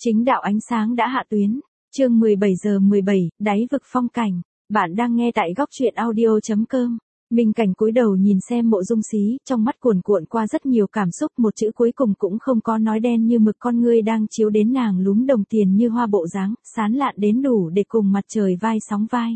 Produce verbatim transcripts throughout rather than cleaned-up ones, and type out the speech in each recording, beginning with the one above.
Chính đạo ánh sáng đã hạ tuyến. Chương mười bảy giờ mười bảy, đáy vực phong cảnh. Bạn đang nghe tại góc truyện audio chấm com. Minh Cảnh cúi đầu nhìn xem Mộ Dung Xí, trong mắt cuồn cuộn qua rất nhiều cảm xúc, một chữ cuối cùng cũng không có nói, đen như mực con ngươi đang chiếu đến nàng lúm đồng tiền như hoa bộ dáng, sán lạn đến đủ để cùng mặt trời vai sóng vai.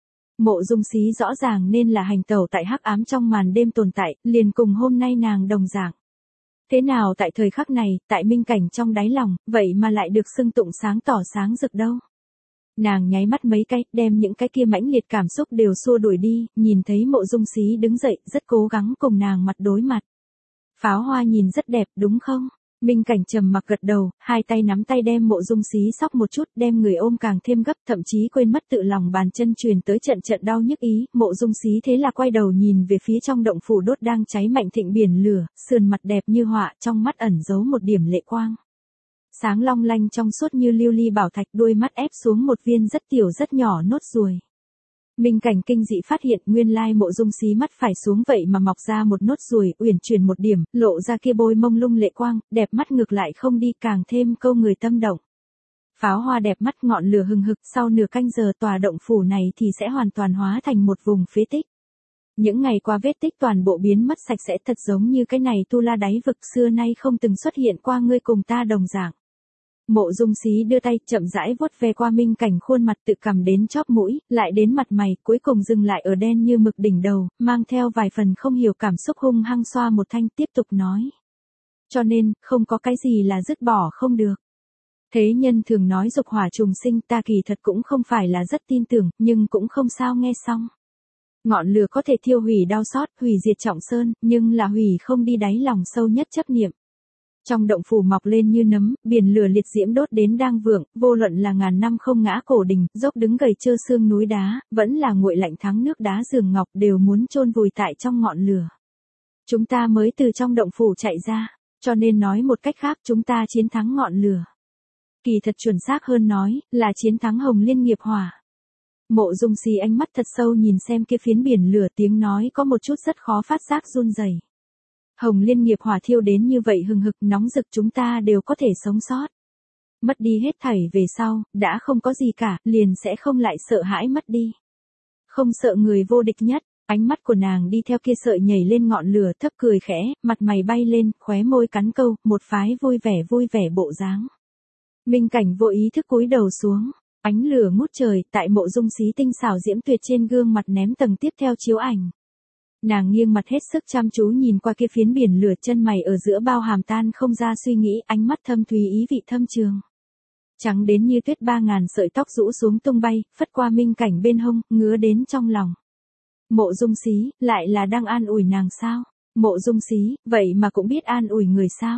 Mộ Dung Xí rõ ràng nên là hành tẩu tại hắc ám trong màn đêm tồn tại, liền cùng hôm nay nàng đồng dạng. Thế nào tại thời khắc này, tại Minh Cảnh trong đáy lòng, vậy mà lại được xưng tụng sáng tỏ sáng rực đâu. Nàng nháy mắt mấy cái, đem những cái kia mãnh liệt cảm xúc đều xua đuổi đi, nhìn thấy Mộ Dung Xí đứng dậy, rất cố gắng cùng nàng mặt đối mặt. Pháo hoa nhìn rất đẹp, đúng không? Minh Cảnh trầm mặc gật đầu, hai tay nắm tay đem Mộ Dung Xí sóc một chút, đem người ôm càng thêm gấp, thậm chí quên mất tự lòng bàn chân truyền tới trận trận đau nhức ý. Mộ Dung Xí thế là quay đầu nhìn về phía trong động phủ đốt đang cháy mạnh thịnh biển lửa, sườn mặt đẹp như họa, trong mắt ẩn giấu một điểm lệ quang. Sáng long lanh trong suốt như lưu ly bảo thạch, đôi mắt ép xuống một viên rất tiểu rất nhỏ nốt ruồi. Minh Cảnh kinh dị phát hiện nguyên lai Mộ Dung Xí mắt phải xuống vậy mà mọc ra một nốt ruồi, uyển chuyển một điểm, lộ ra kia bôi mông lung lệ quang, đẹp mắt ngược lại không đi, càng thêm câu người tâm động. Pháo hoa đẹp mắt, ngọn lửa hừng hực, sau nửa canh giờ tòa động phủ này thì sẽ hoàn toàn hóa thành một vùng phế tích. Những ngày qua vết tích toàn bộ biến mất sạch sẽ, thật giống như cái này tu la đáy vực xưa nay không từng xuất hiện qua, ngươi cùng ta đồng dạng. Mộ Dung Xí đưa tay chậm rãi vuốt ve qua Minh Cảnh khuôn mặt, tự cầm đến chóp mũi, lại đến mặt mày, cuối cùng dừng lại ở đen như mực đỉnh đầu, mang theo vài phần không hiểu cảm xúc, hung hăng xoa một thanh, tiếp tục nói. Cho nên, không có cái gì là dứt bỏ không được. Thế nhân thường nói dục hỏa trùng sinh, ta kỳ thật cũng không phải là rất tin tưởng, nhưng cũng không sao, nghe xong. Ngọn lửa có thể thiêu hủy đau xót, hủy diệt trọng sơn, nhưng là hủy không đi đáy lòng sâu nhất chấp niệm. Trong động phủ mọc lên như nấm, biển lửa liệt diễm đốt đến đang vượng, vô luận là ngàn năm không ngã cổ đình, dốc đứng gầy trơ xương núi đá, vẫn là nguội lạnh thắng nước đá giường ngọc, đều muốn chôn vùi tại trong ngọn lửa. Chúng ta mới từ trong động phủ chạy ra, cho nên nói một cách khác, chúng ta chiến thắng ngọn lửa. Kỳ thật chuẩn xác hơn nói, là chiến thắng Hồng Liên nghiệp hỏa. Mộ Dung Xí ánh mắt thật sâu nhìn xem kia phiến biển lửa, tiếng nói có một chút rất khó phát giác run rẩy. Hồng Liên nghiệp hỏa thiêu đến như vậy hừng hực nóng rực, chúng ta đều có thể sống sót. Mất đi hết thảy về sau, đã không có gì cả, liền sẽ không lại sợ hãi mất đi. Không sợ người vô địch nhất, ánh mắt của nàng đi theo kia sợi nhảy lên ngọn lửa, thấp cười khẽ, mặt mày bay lên, khóe môi cắn câu, một phái vui vẻ vui vẻ bộ dáng. Minh Cảnh vô ý thức cúi đầu xuống, ánh lửa ngút trời, tại Mộ Dung Xí tinh xảo diễm tuyệt trên gương mặt ném tầng tiếp theo chiếu ảnh. Nàng nghiêng mặt hết sức chăm chú nhìn qua kia phiến biển lửa, chân mày ở giữa bao hàm tan không ra suy nghĩ, ánh mắt thâm thúy ý vị thâm trường. Trắng đến như tuyết ba ngàn sợi tóc rũ xuống tung bay, phất qua Minh Cảnh bên hông, ngứa đến trong lòng. Mộ Dung Xí, lại là đang an ủi nàng sao? Mộ Dung Xí, vậy mà cũng biết an ủi người sao?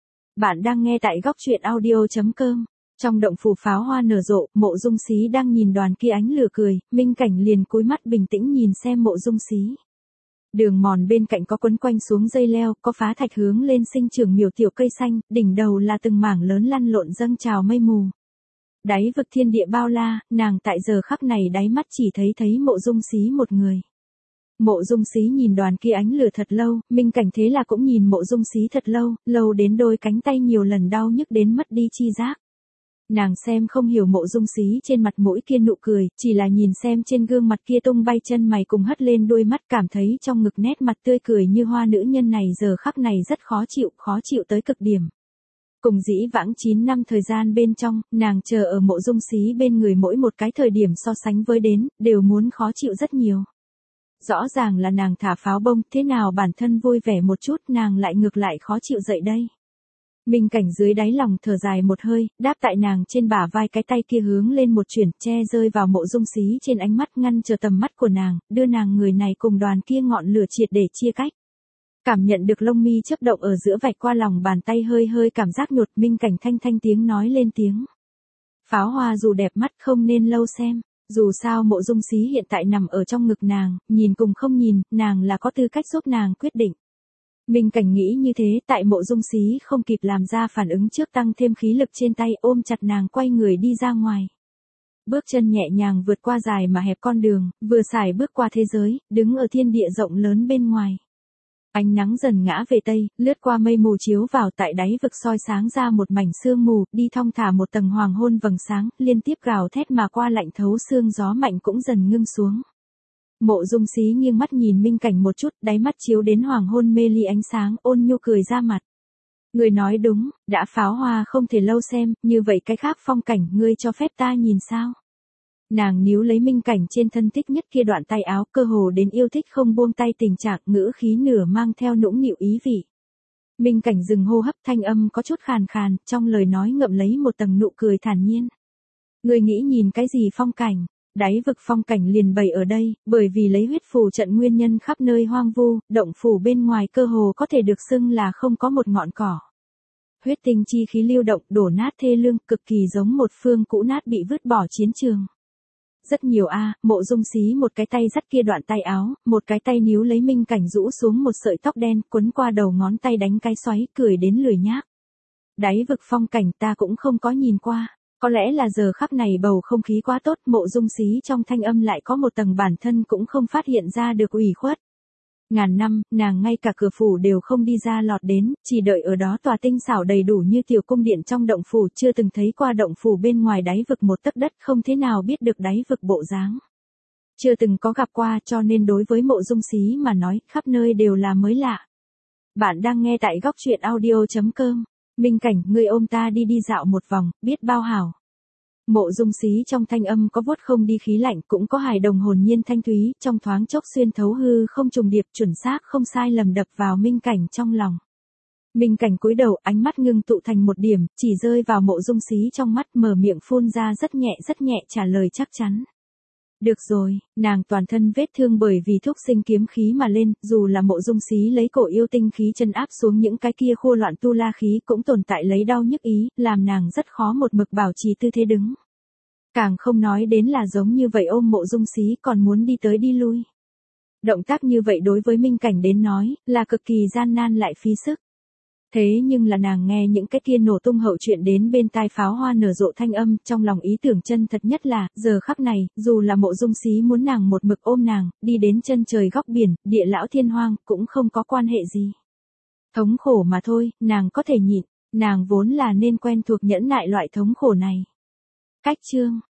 Bạn đang nghe tại góc truyện audio chấm com. Trong động phủ pháo hoa nở rộ, Mộ Dung Xí đang nhìn đoàn kia ánh lửa cười, Minh Cảnh liền cúi mắt bình tĩnh nhìn xem Mộ Dung Xí. Đường mòn bên cạnh có quấn quanh xuống dây leo, có phá thạch hướng lên sinh trưởng miểu tiểu cây xanh, đỉnh đầu là từng mảng lớn lăn lộn dâng trào mây mù. Đáy vực thiên địa bao la, nàng tại giờ khắc này đáy mắt chỉ thấy thấy Mộ Dung Xí một người. Mộ Dung Xí nhìn đoàn kia ánh lửa thật lâu, Minh Cảnh thế là cũng nhìn Mộ Dung Xí thật lâu, lâu đến đôi cánh tay nhiều lần đau nhức đến mất đi chi giác. Nàng xem không hiểu Mộ Dung Xí trên mặt mũi kia nụ cười, chỉ là nhìn xem trên gương mặt kia tung bay chân mày cùng hất lên đôi mắt, cảm thấy trong ngực nét mặt tươi cười như hoa nữ nhân này giờ khắc này rất khó chịu, khó chịu tới cực điểm. Cùng dĩ vãng chín năm thời gian bên trong, nàng chờ ở Mộ Dung Xí bên người mỗi một cái thời điểm so sánh với đến, đều muốn khó chịu rất nhiều. Rõ ràng là nàng thả pháo bông, thế nào bản thân vui vẻ một chút nàng lại ngược lại khó chịu dậy đây. Minh Cảnh dưới đáy lòng thở dài một hơi, đáp tại nàng trên bả vai, cái tay kia hướng lên một chuyển, che rơi vào Mộ Dung Xí trên ánh mắt, ngăn chờ tầm mắt của nàng, đưa nàng người này cùng đoàn kia ngọn lửa triệt để chia cách. Cảm nhận được lông mi chớp động ở giữa vạch qua lòng bàn tay hơi hơi cảm giác nhột, Minh Cảnh thanh thanh tiếng nói lên tiếng. Pháo hoa dù đẹp mắt không nên lâu xem, dù sao Mộ Dung Xí hiện tại nằm ở trong ngực nàng, nhìn cùng không nhìn, nàng là có tư cách giúp nàng quyết định. Minh Cảnh nghĩ như thế, tại Mộ Dung Xí không kịp làm ra phản ứng trước tăng thêm khí lực trên tay, ôm chặt nàng quay người đi ra ngoài. Bước chân nhẹ nhàng vượt qua dài mà hẹp con đường, vừa xài bước qua thế giới, đứng ở thiên địa rộng lớn bên ngoài. Ánh nắng dần ngã về tây, lướt qua mây mù chiếu vào tại đáy vực soi sáng ra một mảnh sương mù, đi thong thả một tầng hoàng hôn vầng sáng, liên tiếp gào thét mà qua lạnh thấu xương gió mạnh cũng dần ngưng xuống. Mộ Dung Xí nghiêng mắt nhìn Minh Cảnh một chút, đáy mắt chiếu đến hoàng hôn mê ly ánh sáng, ôn nhu cười ra mặt. Người nói đúng, đã pháo hoa không thể lâu xem, như vậy cái khác phong cảnh ngươi cho phép ta nhìn sao? Nàng níu lấy Minh Cảnh trên thân thích nhất kia đoạn tay áo, cơ hồ đến yêu thích không buông tay tình trạng, ngữ khí nửa mang theo nũng nịu ý vị. Minh Cảnh dừng hô hấp, thanh âm có chút khàn khàn, trong lời nói ngậm lấy một tầng nụ cười thản nhiên. Ngươi nghĩ nhìn cái gì phong cảnh? Đáy vực phong cảnh liền bày ở đây, bởi vì lấy huyết phù trận nguyên nhân khắp nơi hoang vu, động phủ bên ngoài cơ hồ có thể được xưng là không có một ngọn cỏ. Huyết tinh chi khí lưu động, đổ nát thê lương, cực kỳ giống một phương cũ nát bị vứt bỏ chiến trường. Rất nhiều a, à, Mộ Dung Xí một cái tay dắt kia đoạn tay áo, một cái tay níu lấy Minh Cảnh rũ xuống một sợi tóc đen, quấn qua đầu ngón tay đánh cái xoáy, cười đến lười nhác. Đáy vực phong cảnh ta cũng không có nhìn qua. Có lẽ là giờ khắc này bầu không khí quá tốt, Mộ Dung Xí trong thanh âm lại có một tầng bản thân cũng không phát hiện ra được ủy khuất. Ngàn năm, nàng ngay cả cửa phủ đều không đi ra lọt đến, chỉ đợi ở đó tòa tinh xảo đầy đủ như tiểu cung điện trong động phủ, chưa từng thấy qua động phủ bên ngoài đáy vực một tấc đất, không thế nào biết được đáy vực bộ dáng. Chưa từng có gặp qua, cho nên đối với Mộ Dung Xí mà nói, khắp nơi đều là mới lạ. Bạn đang nghe tại góc truyện audio chấm com. Minh Cảnh, ngươi ôm ta đi đi dạo một vòng, biết bao hảo. Mộ Dung Xí trong thanh âm có vuốt không đi khí lạnh, cũng có hài đồng hồn nhiên thanh thúy, trong thoáng chốc xuyên thấu hư không trùng điệp, chuẩn xác không sai lầm đập vào Minh Cảnh trong lòng. Minh Cảnh cúi đầu, ánh mắt ngưng tụ thành một điểm, chỉ rơi vào Mộ Dung Xí trong mắt, mở miệng phun ra rất nhẹ rất nhẹ trả lời chắc chắn. Được rồi, nàng toàn thân vết thương bởi vì thúc sinh kiếm khí mà lên, dù là Mộ Dung Xí lấy cổ yêu tinh khí chân áp xuống những cái kia khô loạn tu la khí cũng tồn tại lấy đau nhức ý, làm nàng rất khó một mực bảo trì tư thế đứng. Càng không nói đến là giống như vậy ôm Mộ Dung Xí còn muốn đi tới đi lui. Động tác như vậy đối với Minh Cảnh đến nói, là cực kỳ gian nan lại phí sức. Thế nhưng là nàng nghe những cái kia nổ tung hậu chuyện đến bên tai pháo hoa nở rộ thanh âm, trong lòng ý tưởng chân thật nhất là, giờ khắc này, dù là Mộ Dung Xí muốn nàng một mực ôm nàng, đi đến chân trời góc biển, địa lão thiên hoang, cũng không có quan hệ gì. Thống khổ mà thôi, nàng có thể nhịn, nàng vốn là nên quen thuộc nhẫn nại loại thống khổ này. Cách chương